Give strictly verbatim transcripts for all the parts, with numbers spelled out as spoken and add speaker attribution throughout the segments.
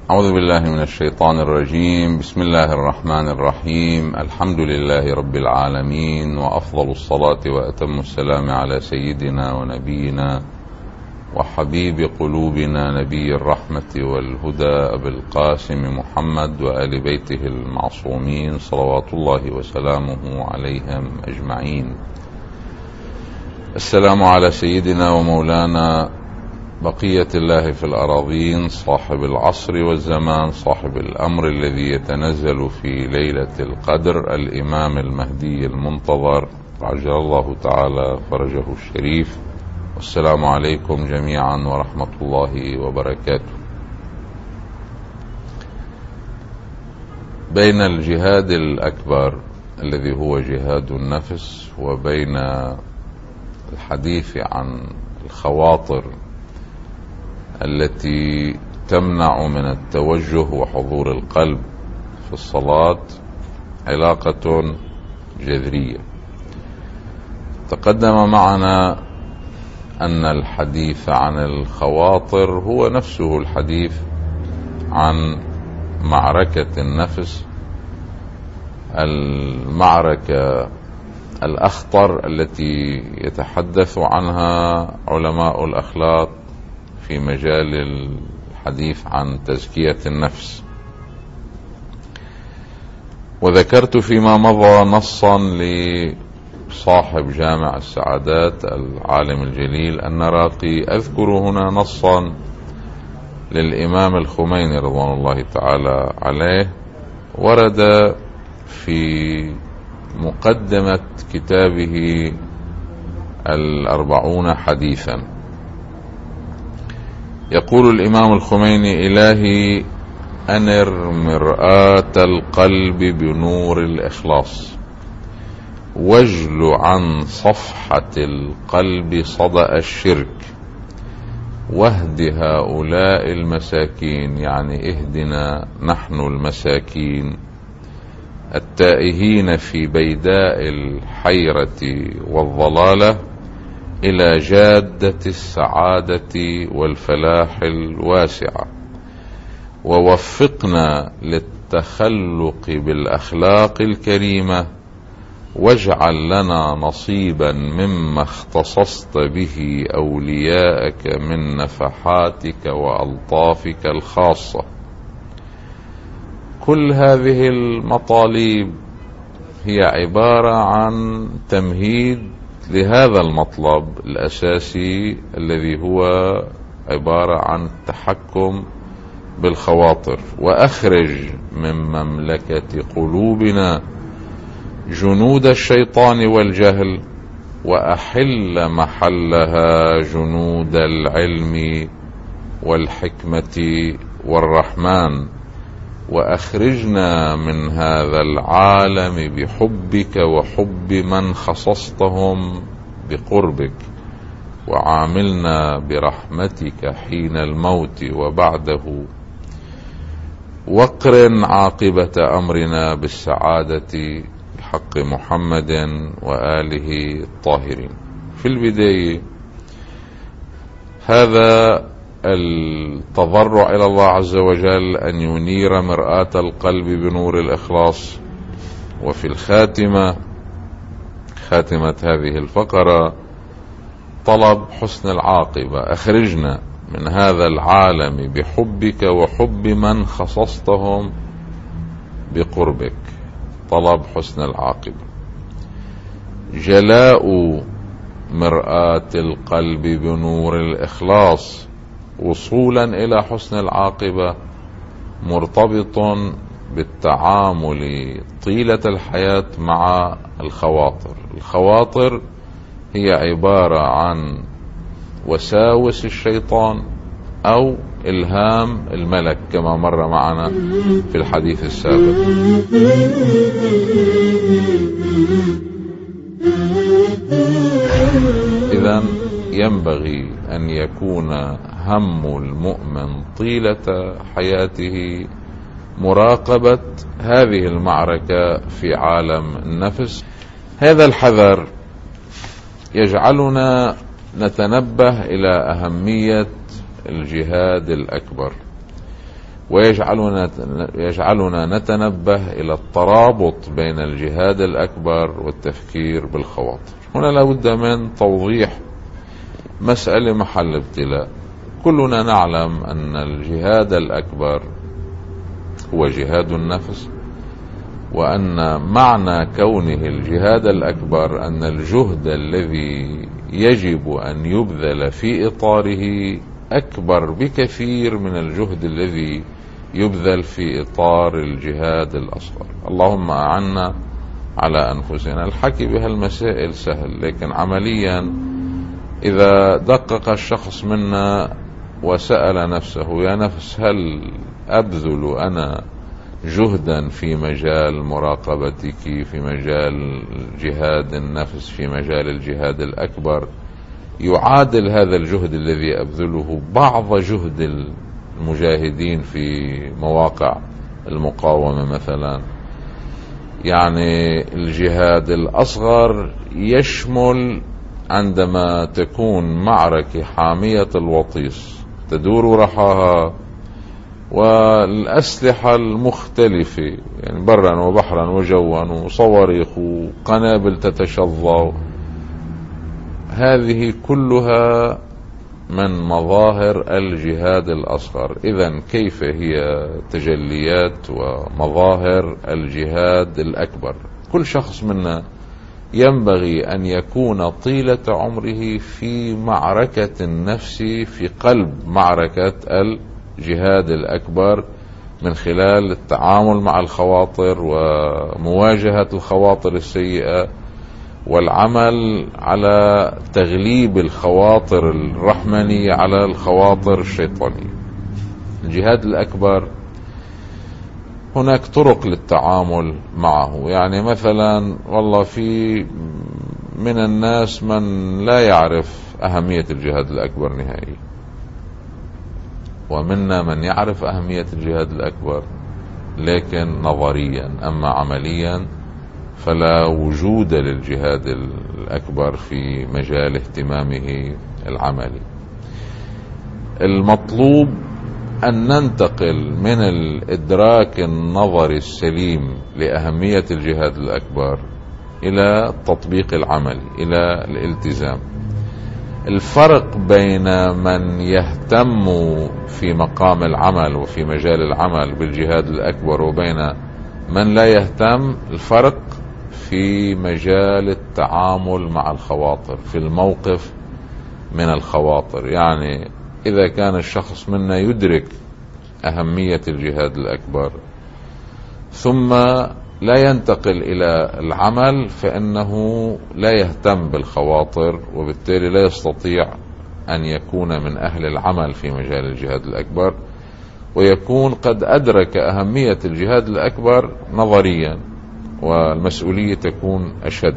Speaker 1: أعوذ بالله من الشيطان الرجيم. بسم الله الرحمن الرحيم. الحمد لله رب العالمين، وأفضل الصلاة وأتم السلام على سيدنا ونبينا وحبيب قلوبنا نبي الرحمة والهدى أبي القاسم محمد وآل بيته المعصومين صلوات الله وسلامه عليهم أجمعين. السلام على سيدنا ومولانا بقية الله في الأراضين، صاحب العصر والزمان، صاحب الأمر الذي يتنزل في ليلة القدر، الإمام المهدي المنتظر عجل الله تعالى فرجه الشريف. والسلام عليكم جميعا ورحمة الله وبركاته. بين الجهاد الأكبر الذي هو جهاد النفس وبين الحديث عن الخواطر التي تمنع من التوجه وحضور القلب في الصلاة علاقة جذرية. تقدم معنا أن الحديث عن الخواطر هو نفسه الحديث عن معركة النفس، المعركة الأخطر التي يتحدث عنها علماء الأخلاق في مجال الحديث عن تزكية النفس. وذكرت فيما مضى نصا لصاحب جامع السعادات العالم الجليل النراقي، أذكر هنا نصا للإمام الخميني رضوان الله تعالى عليه، ورد في مقدمة كتابه الأربعون حديثا. يقول الإمام الخميني: إلهي أنر مرآة القلب بنور الإخلاص، واجل عن صفحة القلب صدأ الشرك، واهد هؤلاء المساكين، يعني اهدنا نحن المساكين التائهين في بيداء الحيرة والضلالة إلى جادة السعادة والفلاح الواسعة، ووفقنا للتخلق بالأخلاق الكريمة، واجعل لنا نصيبا مما اختصصت به أولياءك من نفحاتك وألطافك الخاصة. كل هذه المطالب هي عبارة عن تمهيد لهذا المطلب الأساسي الذي هو عبارة عن التحكم بالخواطر. وأخرج من مملكة قلوبنا جنود الشيطان والجهل، وأحل محلها جنود العلم والحكمة والرحمن، وأخرجنا من هذا العالم بحبك وحب من خصصتهم بقربك، وعاملنا برحمتك حين الموت وبعده، واقرن عاقبة أمرنا بالسعادة بحق محمد وآله الطاهرين. في البداية هذا التضرع إلى الله عز وجل أن ينير مرآة القلب بنور الإخلاص. وفي الخاتمة، خاتمة هذه الفقرة، طلب حسن العاقبة. أخرجنا من هذا العالم بحبك وحب من خصصتهم بقربك، طلب حسن العاقبة. جلاء مرآة القلب بنور الإخلاص وصولا إلى حسن العاقبة مرتبط بالتعامل طيلة الحياة مع الخواطر. الخواطر هي عبارة عن وساوس الشيطان أو إلهام الملك كما مر معنا في الحديث السابق. إذن ينبغي أن يكون هم المؤمن طيلة حياته مراقبة هذه المعركة في عالم النفس. هذا الحذر يجعلنا نتنبه إلى أهمية الجهاد الأكبر. ويجعلنا يجعلنا نتنبه إلى الترابط بين الجهاد الأكبر والتفكير بالخواطر. هنا لابد من توضيح مسألة محل ابتلاء. كلنا نعلم أن الجهاد الأكبر هو جهاد النفس، وأن معنى كونه الجهاد الأكبر أن الجهد الذي يجب أن يبذل في إطاره أكبر بكثير من الجهد الذي يبذل في إطار الجهاد الأصغر. اللهم أعنا على أنفسنا. الحكي بهالمسائل سهل، لكن عمليا إذا دقق الشخص منا وسأل نفسه: يا نفس، هل أبذل أنا جهدا في مجال مراقبتك، في مجال جهاد النفس، في مجال الجهاد الأكبر، يعادل هذا الجهد الذي أبذله بعض جهد المجاهدين في مواقع المقاومة مثلا؟ يعني الجهاد الأصغر يشمل عندما تكون معركة حامية الوطيس تدور رحاها، والأسلحة المختلفة يعني برا وبحرا وجوا وصواريخ وقنابل تتشظى، هذه كلها من مظاهر الجهاد الأصغر. إذن كيف هي تجليات ومظاهر الجهاد الأكبر؟ كل شخص منا ينبغي أن يكون طيلة عمره في معركة النفس، في قلب معركة الجهاد الأكبر، من خلال التعامل مع الخواطر ومواجهة الخواطر السيئة، والعمل على تغليب الخواطر الرحمنية على الخواطر الشيطانية. الجهاد الأكبر هناك طرق للتعامل معه. يعني مثلا والله في من الناس من لا يعرف أهمية الجهاد الأكبر نهائي، ومنا من يعرف أهمية الجهاد الأكبر لكن نظريا، أما عمليا فلا وجود للجهاد الأكبر في مجال اهتمامه العملي. المطلوب أن ننتقل من الإدراك النظري السليم لأهمية الجهاد الأكبر إلى التطبيق العملي، إلى الالتزام. الفرق بين من يهتم في مقام العمل وفي مجال العمل بالجهاد الأكبر وبين من لا يهتم، الفرق في مجال التعامل مع الخواطر، في الموقف من الخواطر. يعني إذا كان الشخص منا يدرك أهمية الجهاد الأكبر ثم لا ينتقل إلى العمل، فإنه لا يهتم بالخواطر، وبالتالي لا يستطيع أن يكون من أهل العمل في مجال الجهاد الأكبر، ويكون قد أدرك أهمية الجهاد الأكبر نظريا، والمسؤولية تكون أشد.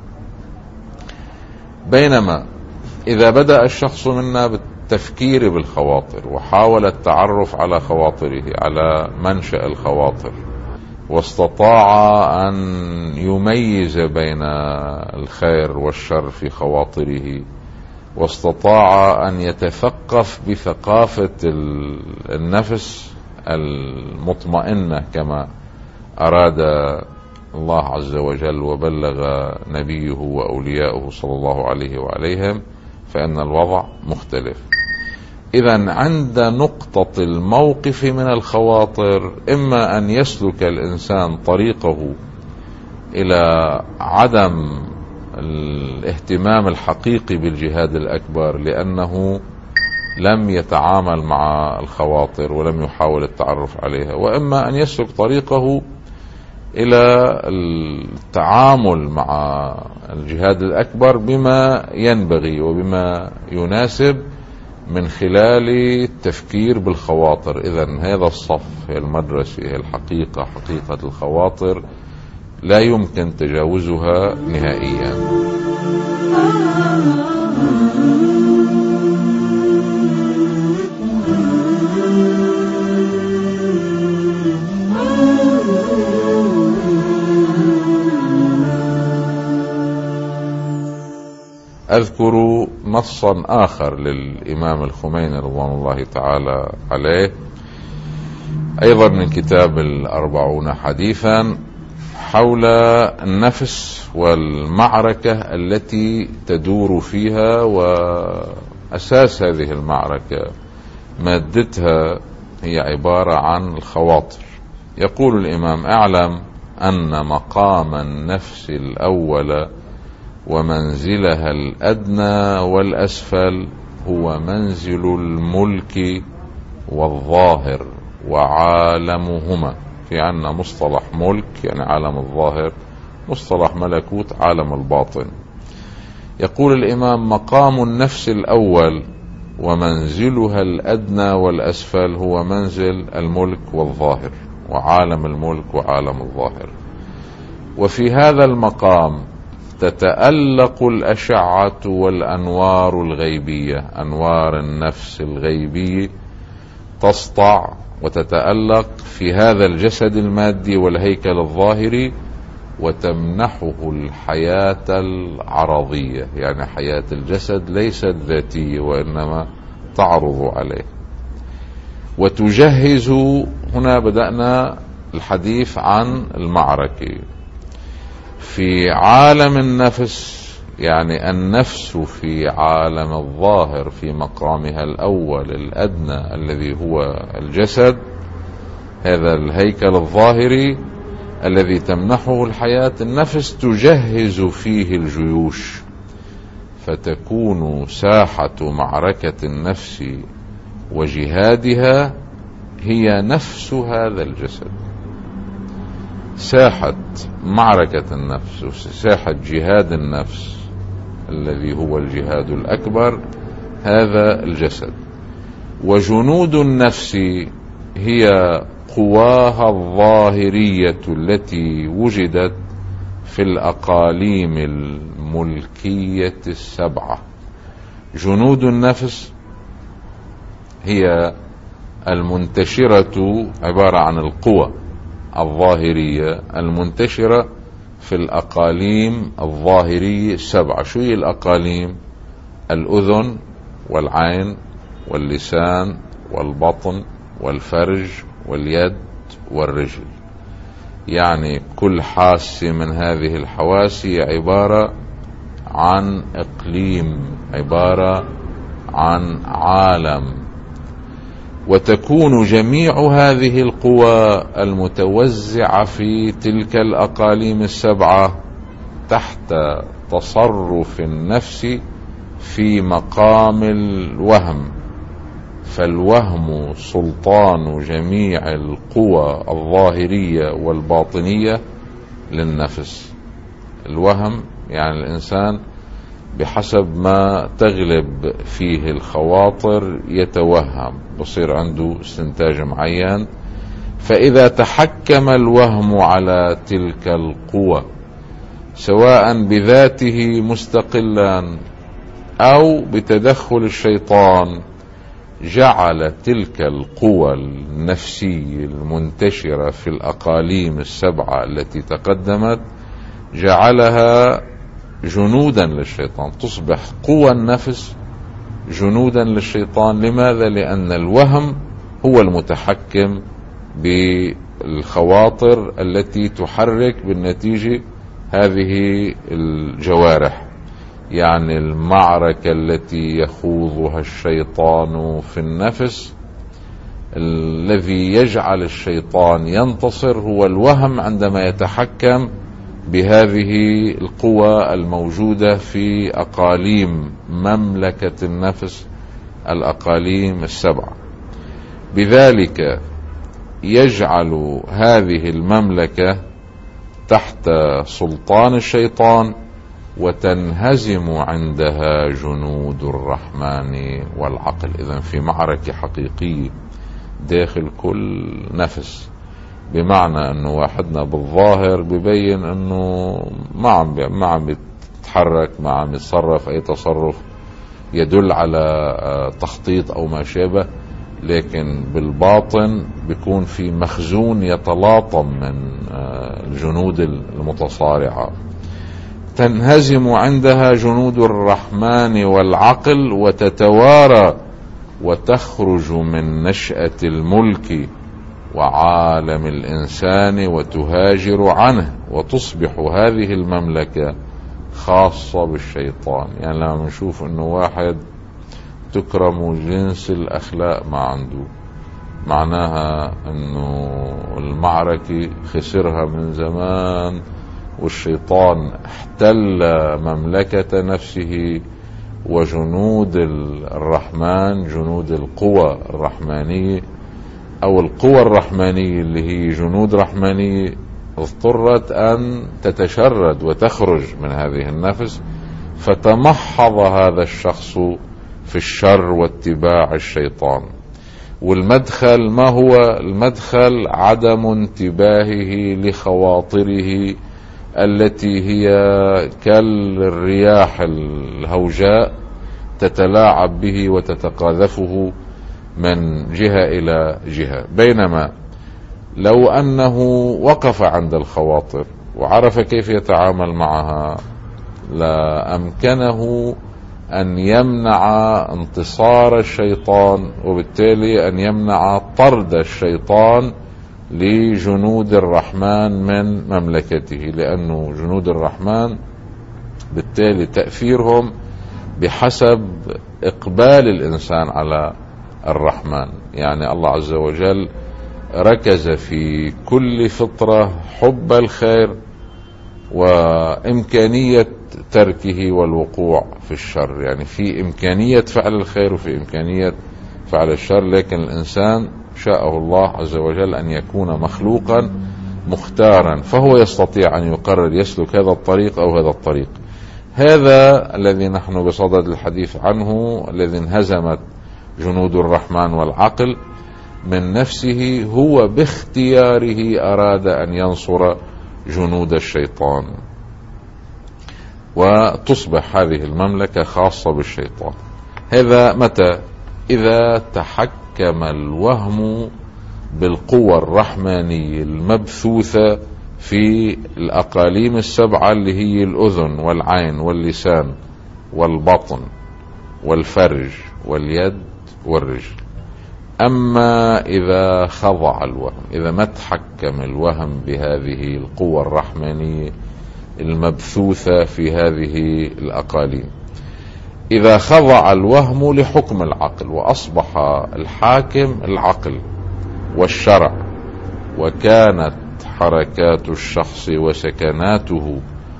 Speaker 1: بينما إذا بدأ الشخص منا بالتفكير بالخواطر وحاول التعرف على خواطره، على منشأ الخواطر، واستطاع أن يميز بين الخير والشر في خواطره، واستطاع أن يتثقف بثقافة النفس المطمئنة كما أراد الله عز وجل وبلغ نبيه وأولياؤه صلى الله عليه وعليهم، فإن الوضع مختلف. إذن عند نقطة الموقف من الخواطر، إما أن يسلك الإنسان طريقه إلى عدم الاهتمام الحقيقي بالجهاد الأكبر لأنه لم يتعامل مع الخواطر ولم يحاول التعرف عليها، وإما أن يسلك طريقه إلى التعامل مع الجهاد الأكبر بما ينبغي وبما يناسب من خلال التفكير بالخواطر. إذن هذا الصف، هي المدرسة، هي الحقيقة، حقيقة الخواطر لا يمكن تجاوزها نهائيا. أذكر نصا آخر للإمام الخميني رضوان الله تعالى عليه أيضا من كتاب الأربعون حديثا حول النفس والمعركة التي تدور فيها، وأساس هذه المعركة مادتها هي عبارة عن الخواطر. يقول الإمام: اعلم أن مقام النفس الأول ومنزلها الأدنى والأسفل هو منزل الملك والظاهر وعالمهما. في عنا مصطلح ملك يعني عالم الظاهر، مصطلح ملكوت عالم الباطن. يقول الإمام: مقام النفس الأول ومنزلها الأدنى والأسفل هو منزل الملك والظاهر وعالم الملك وعالم الظاهر. وفي هذا المقام تتألق الأشعة والأنوار الغيبية، أنوار النفس الغيبية تسطع وتتألق في هذا الجسد المادي والهيكل الظاهري، وتمنحه الحياة العرضية، يعني حياة الجسد ليست ذاتية وإنما تعرض عليه. وتجهز، هنا بدأنا الحديث عن المعركة في عالم النفس، يعني النفس في عالم الظاهر في مقامها الأول الأدنى الذي هو الجسد، هذا الهيكل الظاهري الذي تمنحه الحياة. النفس تجهز فيه الجيوش، فتكون ساحة معركة النفس وجهادها هي نفس هذا الجسد. ساحة معركة النفس وساحة جهاد النفس الذي هو الجهاد الأكبر هذا الجسد. وجنود النفس هي قواها الظاهرية التي وجدت في الأقاليم الملكية السبعة. جنود النفس هي المنتشرة، عبارة عن القوى الظاهرية المنتشرة في الأقاليم الظاهرية السبعة. شو هي الأقاليم؟ الأذن والعين واللسان والبطن والفرج واليد والرجل. يعني كل حاسة من هذه الحواس عبارة عن إقليم، عبارة عن عالم. وتكون جميع هذه القوى المتوزعة في تلك الأقاليم السبعة تحت تصرف النفس في مقام الوهم. فالوهم سلطان جميع القوى الظاهرية والباطنية للنفس. الوهم يعني الإنسان بحسب ما تغلب فيه الخواطر يتوهم، بصير عنده استنتاج معين. فإذا تحكم الوهم على تلك القوى سواء بذاته مستقلا أو بتدخل الشيطان، جعل تلك القوى النفسية المنتشرة في الأقاليم السبعة التي تقدمت، جعلها جنودا للشيطان. تصبح قوى النفس جنودا للشيطان. لماذا؟ لأن الوهم هو المتحكم بالخواطر التي تحرك بالنتيجة هذه الجوارح. يعني المعركة التي يخوضها الشيطان في النفس، الذي يجعل الشيطان ينتصر هو الوهم عندما يتحكم بهذه القوى الموجودة في أقاليم مملكة النفس، الأقاليم السبعة. بذلك يجعل هذه المملكة تحت سلطان الشيطان، وتنهزم عندها جنود الرحمن والعقل. إذن في معركة حقيقية داخل كل نفس، بمعنى أنه واحدنا بالظاهر ببين أنه ما عم ما عم بيتحرك، ما عم يتصرف أي تصرف يدل على تخطيط أو ما شابه، لكن بالباطن بيكون في مخزون يتلاطم من الجنود المتصارعة. تنهزم عندها جنود الرحمن والعقل، وتتوارى وتخرج من نشأة الملك وعالم الإنسان وتهاجر عنه، وتصبح هذه المملكة خاصة بالشيطان. يعني لما نشوف أنه واحد تكرم جنس الأخلاق ما عنده، معناها أنه المعركة خسرها من زمان، والشيطان احتل مملكة نفسه، وجنود الرحمن، جنود القوى الرحمانية أو القوى الرحمانية اللي هي جنود رحمانية اضطرت أن تتشرد وتخرج من هذه النفس، فتمحض هذا الشخص في الشر واتباع الشيطان. والمدخل ما هو المدخل؟ عدم انتباهه لخواطره التي هي كالرياح الهوجاء تتلاعب به وتتقاذفه من جهة إلى جهة. بينما لو أنه وقف عند الخواطر وعرف كيف يتعامل معها لأمكنه أن يمنع انتصار الشيطان، وبالتالي أن يمنع طرد الشيطان لجنود الرحمن من مملكته، لأنه جنود الرحمن بالتالي تأثيرهم بحسب إقبال الإنسان على الرحمن. يعني الله عز وجل ركز في كل فطرة حب الخير وإمكانية تركه والوقوع في الشر. يعني في إمكانية فعل الخير وفي إمكانية فعل الشر، لكن الإنسان شاءه الله عز وجل أن يكون مخلوقا مختارا، فهو يستطيع أن يقرر يسلك هذا الطريق أو هذا الطريق. هذا الذي نحن بصدد الحديث عنه، الذي انهزمت جنود الرحمن والعقل من نفسه، هو باختياره أراد أن ينصر جنود الشيطان، وتصبح هذه المملكة خاصة بالشيطان. هذا متى؟ إذا تحكم الوهم بالقوى الرحمانية المبثوثة في الأقاليم السبعة اللي هي الأذن والعين واللسان والبطن والفرج واليد والرجل. أما إذا خضع الوهم، إذا ما تحكم الوهم بهذه القوى الرحمانية المبثوثة في هذه الأقاليم، إذا خضع الوهم لحكم العقل وأصبح الحاكم العقل والشرع، وكانت حركات الشخص وسكناته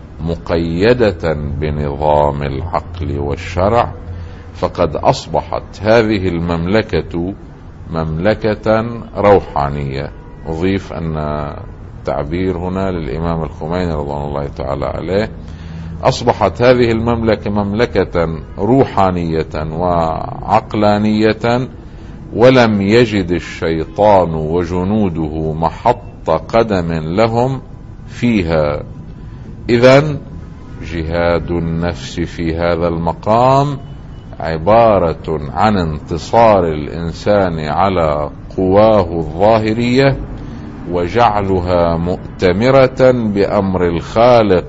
Speaker 1: مقيدة بنظام العقل والشرع، فقد أصبحت هذه المملكة مملكة روحانية. أضيف أن تعبير هنا للإمام الخميني رضوان الله تعالى عليه، أصبحت هذه المملكة مملكة روحانية وعقلانية، ولم يجد الشيطان وجنوده محط قدم لهم فيها. إذن جهاد النفس في هذا المقام عبارة عن انتصار الإنسان على قواه الظاهرية وجعلها مؤتمرة بأمر الخالق،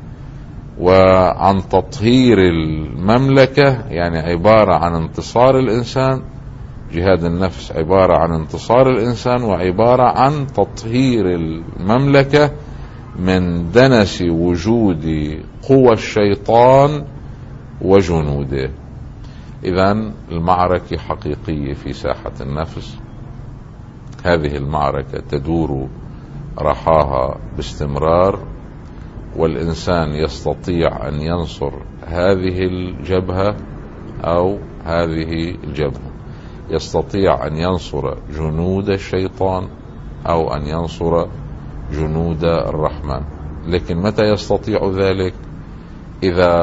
Speaker 1: وعن تطهير المملكة. يعني عبارة عن انتصار الإنسان، جهاد النفس عبارة عن انتصار الإنسان وعبارة عن تطهير المملكة من دنس وجود قوى الشيطان وجنوده. إذن المعركة حقيقية في ساحة النفس. هذه المعركة تدور رحاها باستمرار، والإنسان يستطيع أن ينصر هذه الجبهة أو هذه الجبهة، يستطيع أن ينصر جنود الشيطان أو أن ينصر جنود الرحمن. لكن متى يستطيع ذلك؟ إذا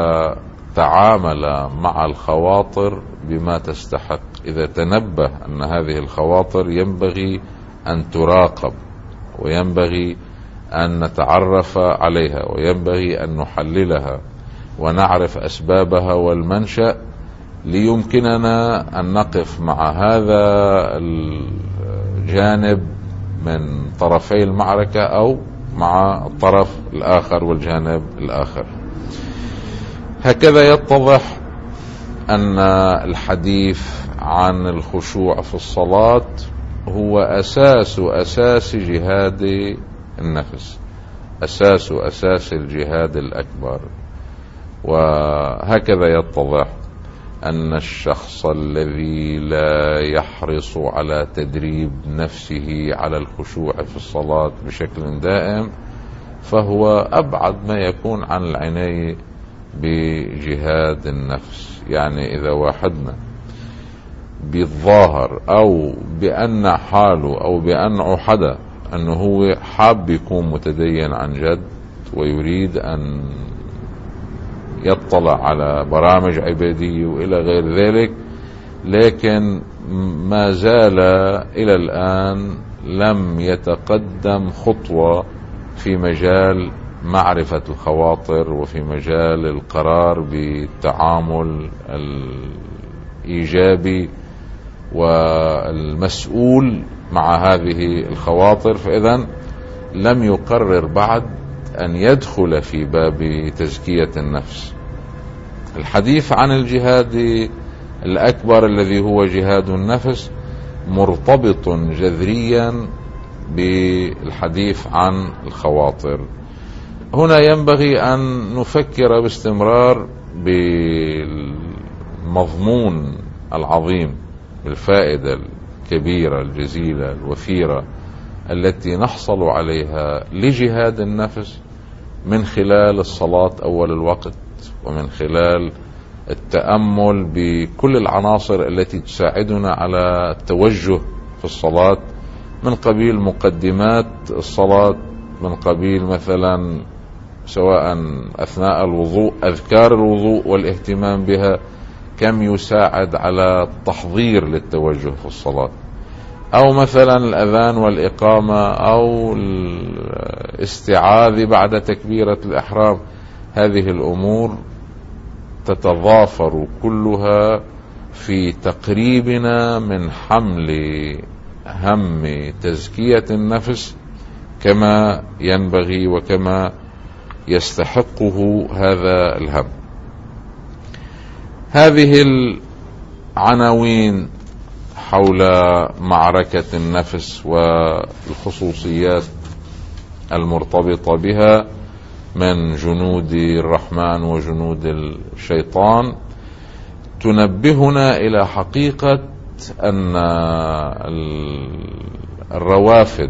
Speaker 1: تعامل مع الخواطر بما تستحق، إذا تنبه أن هذه الخواطر ينبغي أن تراقب، وينبغي أن نتعرف عليها، وينبغي أن نحللها ونعرف أسبابها والمنشأ، ليمكننا أن نقف مع هذا الجانب من طرفي المعركة أو مع الطرف الآخر والجانب الآخر. هكذا يتضح أن الحديث عن الخشوع في الصلاة هو أساس أساس جهاد النفس، أساس أساس الجهاد الأكبر. وهكذا يتضح أن الشخص الذي لا يحرص على تدريب نفسه على الخشوع في الصلاة بشكل دائم فهو أبعد ما يكون عن العناية بجهاد النفس. يعني إذا واحدنا بالظاهر أو بأن حاله أو بأن حدا أنه هو حاب يكون متدين عن جد ويريد أن يطلع على برامج عبادية وإلى غير ذلك، لكن ما زال إلى الآن لم يتقدم خطوة في مجال معرفة الخواطر وفي مجال القرار بالتعامل الإيجابي والمسؤول مع هذه الخواطر. فإذا لم يقرر بعد أن يدخل في باب تزكية النفس. الحديث عن الجهاد الأكبر الذي هو جهاد النفس مرتبط جذريا بالحديث عن الخواطر. هنا ينبغي أن نفكر باستمرار بالمضمون العظيم، بالفائدة الكبيرة الجزيلة الوفيرة التي نحصل عليها لجهاد النفس من خلال الصلاة أول الوقت، ومن خلال التأمل بكل العناصر التي تساعدنا على التوجه في الصلاة، من قبيل مقدمات الصلاة، من قبيل مثلا سواء أثناء الوضوء أذكار الوضوء والاهتمام بها كم يساعد على التحضير للتوجه في الصلاة، أو مثلا الأذان والإقامة أو الاستعاذة بعد تكبيرة الإحرام. هذه الأمور تتضافر كلها في تقريبنا من حمل هم تزكية النفس كما ينبغي وكما يستحقه هذا الهم. هذه العناوين حول معركة النفس والخصوصيات المرتبطة بها من جنود الرحمن وجنود الشيطان تنبهنا إلى حقيقة أن الروافد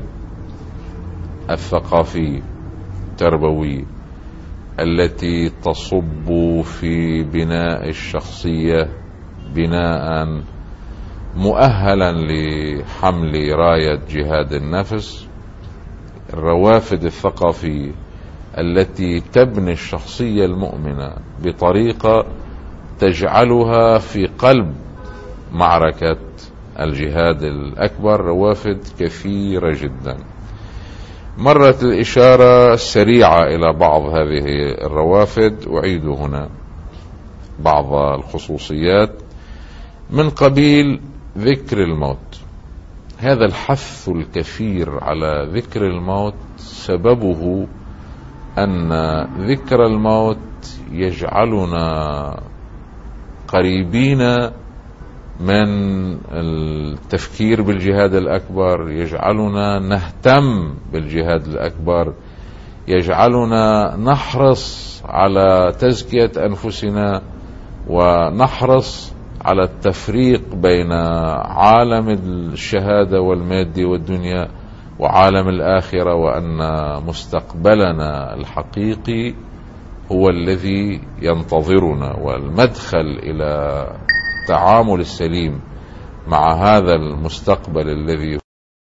Speaker 1: الثقافية التربوية التي تصب في بناء الشخصية بناء مؤهلا لحمل راية جهاد النفس، الروافد الثقافية التي تبني الشخصية المؤمنة بطريقة تجعلها في قلب معركة الجهاد الأكبر، روافد كثيرة جدا. مرت الإشارة السريعة إلى بعض هذه الروافد، أعيد هنا بعض الخصوصيات من قبيل ذكر الموت. هذا الحث الكثير على ذكر الموت سببه أن ذكر الموت يجعلنا قريبين من التفكير بالجهاد الأكبر، يجعلنا نهتم بالجهاد الأكبر، يجعلنا نحرص على تزكية أنفسنا ونحرص على التفريق بين عالم الشهادة والمادة والدنيا وعالم الآخرة، وأن مستقبلنا الحقيقي هو الذي ينتظرنا، والمدخل إلى التعامل السليم مع هذا المستقبل الذي